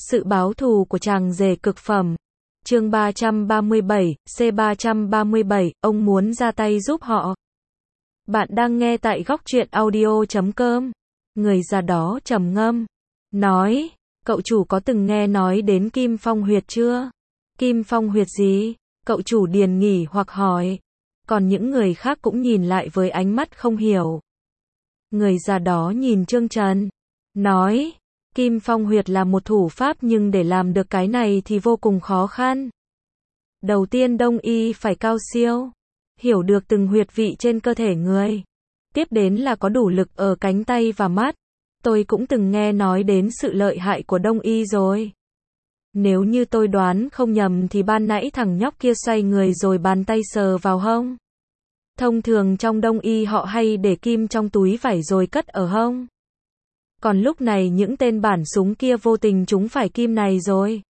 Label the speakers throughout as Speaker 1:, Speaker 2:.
Speaker 1: Sự báo thù của chàng rể cực phẩm. Chương 337, C337, ông muốn ra tay giúp họ. Bạn đang nghe tại góc truyện audio.com. Người già đó trầm ngâm, nói, cậu chủ có từng nghe nói đến Kim Phong Huyệt chưa? Kim Phong Huyệt gì? Cậu chủ Điền nghỉ hoặc hỏi. Còn những người khác cũng nhìn lại với ánh mắt không hiểu. Người già đó nhìn Trương Trần, nói, Kim Phong Huyệt là một thủ pháp nhưng để làm được cái này thì vô cùng khó khăn. Đầu tiên đông y phải cao siêu, hiểu được từng huyệt vị trên cơ thể người. Tiếp đến là có đủ lực ở cánh tay và mắt. Tôi cũng từng nghe nói đến sự lợi hại của đông y rồi. Nếu như tôi đoán không nhầm thì ban nãy thằng nhóc kia xoay người rồi bàn tay sờ vào hông. Thông thường trong đông y họ hay để kim trong túi vải rồi cất ở hông. Còn lúc này những tên bản súng kia vô tình trúng phải kim này rồi.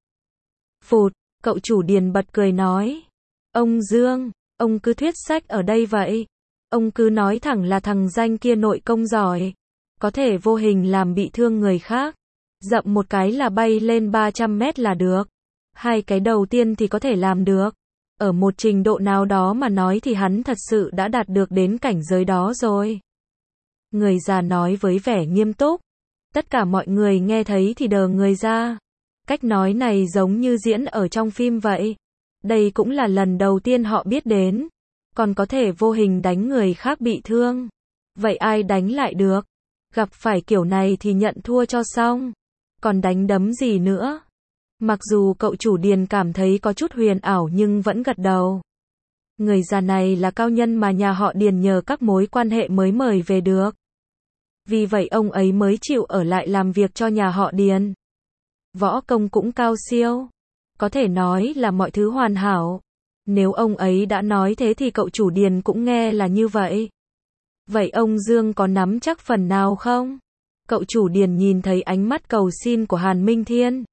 Speaker 1: Phụt, cậu chủ Điền bật cười nói. Ông Dương, ông cứ thuyết sách ở đây vậy. Ông cứ nói thẳng là thằng danh kia nội công giỏi. Có thể vô hình làm bị thương người khác. Dậm một cái là bay lên 300 mét là được. Hai cái đầu tiên thì có thể làm được. Ở một trình độ nào đó mà nói thì hắn thật sự đã đạt được đến cảnh giới đó rồi. Người già nói với vẻ nghiêm túc. Tất cả mọi người nghe thấy thì đờ người ra. Cách nói này giống như diễn ở trong phim vậy. Đây cũng là lần đầu tiên họ biết đến. Còn có thể vô hình đánh người khác bị thương. Vậy ai đánh lại được? Gặp phải kiểu này thì nhận thua cho xong. Còn đánh đấm gì nữa? Mặc dù cậu chủ Điền cảm thấy có chút huyền ảo nhưng vẫn gật đầu. Người già này là cao nhân mà nhà họ Điền nhờ các mối quan hệ mới mời về được. Vì vậy ông ấy mới chịu ở lại làm việc cho nhà họ Điền. Võ công cũng cao siêu. Có thể nói là mọi thứ hoàn hảo. Nếu ông ấy đã nói thế thì cậu chủ Điền cũng nghe là như vậy. Vậy ông Dương có nắm chắc phần nào không? Cậu chủ Điền nhìn thấy ánh mắt cầu xin của Hàn Minh Thiên.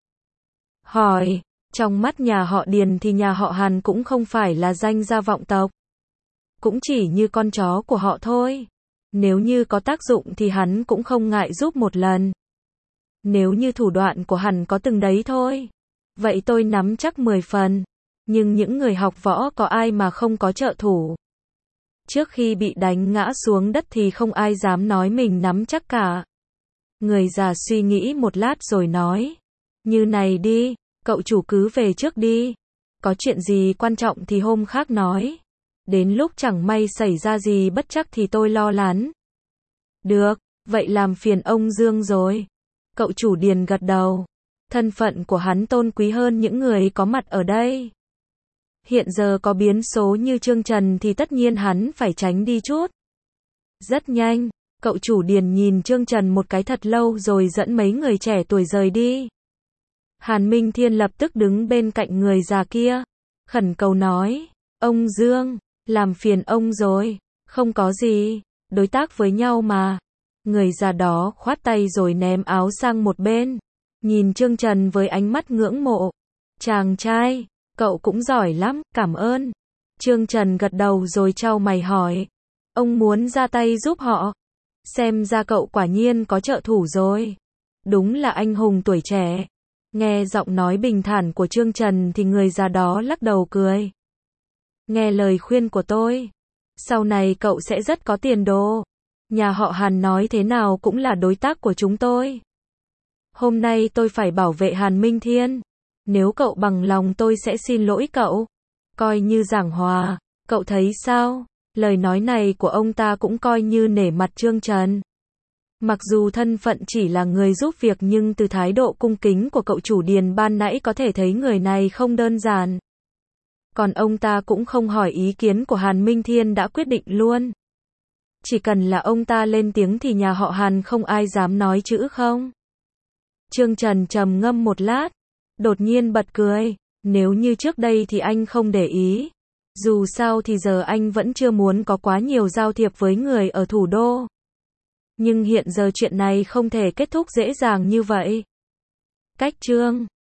Speaker 1: Hỏi, trong mắt nhà họ Điền thì nhà họ Hàn cũng không phải là danh gia vọng tộc. Cũng chỉ như con chó của họ thôi. Nếu như có tác dụng thì hắn cũng không ngại giúp một lần. Nếu như thủ đoạn của hắn có từng đấy thôi. Vậy tôi nắm chắc 10 phần. Nhưng những người học võ có ai mà không có trợ thủ. Trước khi bị đánh ngã xuống đất thì không ai dám nói mình nắm chắc cả. Người già suy nghĩ một lát rồi nói. Như này đi, cậu chủ cứ về trước đi. Có chuyện gì quan trọng thì hôm khác nói. Đến lúc chẳng may xảy ra gì bất trắc thì tôi lo lắng. Được, vậy làm phiền ông Dương rồi. Cậu chủ Điền gật đầu. Thân phận của hắn tôn quý hơn những người có mặt ở đây. Hiện giờ có biến số như Trương Trần thì tất nhiên hắn phải tránh đi chút. Rất nhanh, cậu chủ Điền nhìn Trương Trần một cái thật lâu rồi dẫn mấy người trẻ tuổi rời đi. Hàn Minh Thiên lập tức đứng bên cạnh người già kia. Khẩn cầu nói, ông Dương, làm phiền ông rồi. Không có gì, đối tác với nhau mà. Người già đó khoát tay rồi ném áo sang một bên. Nhìn Trương Trần với ánh mắt ngưỡng mộ. Chàng trai, cậu cũng giỏi lắm, cảm ơn. Trương Trần gật đầu rồi chau mày hỏi. Ông muốn ra tay giúp họ. Xem ra cậu quả nhiên có trợ thủ rồi. Đúng là anh hùng tuổi trẻ. Nghe giọng nói bình thản của Trương Trần thì người già đó lắc đầu cười. Nghe lời khuyên của tôi. Sau này cậu sẽ rất có tiền đồ. Nhà họ Hàn nói thế nào cũng là đối tác của chúng tôi. Hôm nay tôi phải bảo vệ Hàn Minh Thiên. Nếu cậu bằng lòng tôi sẽ xin lỗi cậu. Coi như giảng hòa. Cậu thấy sao? Lời nói này của ông ta cũng coi như nể mặt Trương Trần. Mặc dù thân phận chỉ là người giúp việc nhưng từ thái độ cung kính của cậu chủ Điền ban nãy có thể thấy người này không đơn giản. Còn ông ta cũng không hỏi ý kiến của Hàn Minh Thiên đã quyết định luôn. Chỉ cần là ông ta lên tiếng thì nhà họ Hàn không ai dám nói chữ không. Trương Trần trầm ngâm một lát. Đột nhiên bật cười. Nếu như trước đây thì anh không để ý. Dù sao thì giờ anh vẫn chưa muốn có quá nhiều giao thiệp với người ở thủ đô. Nhưng hiện giờ chuyện này không thể kết thúc dễ dàng như vậy. Cách chương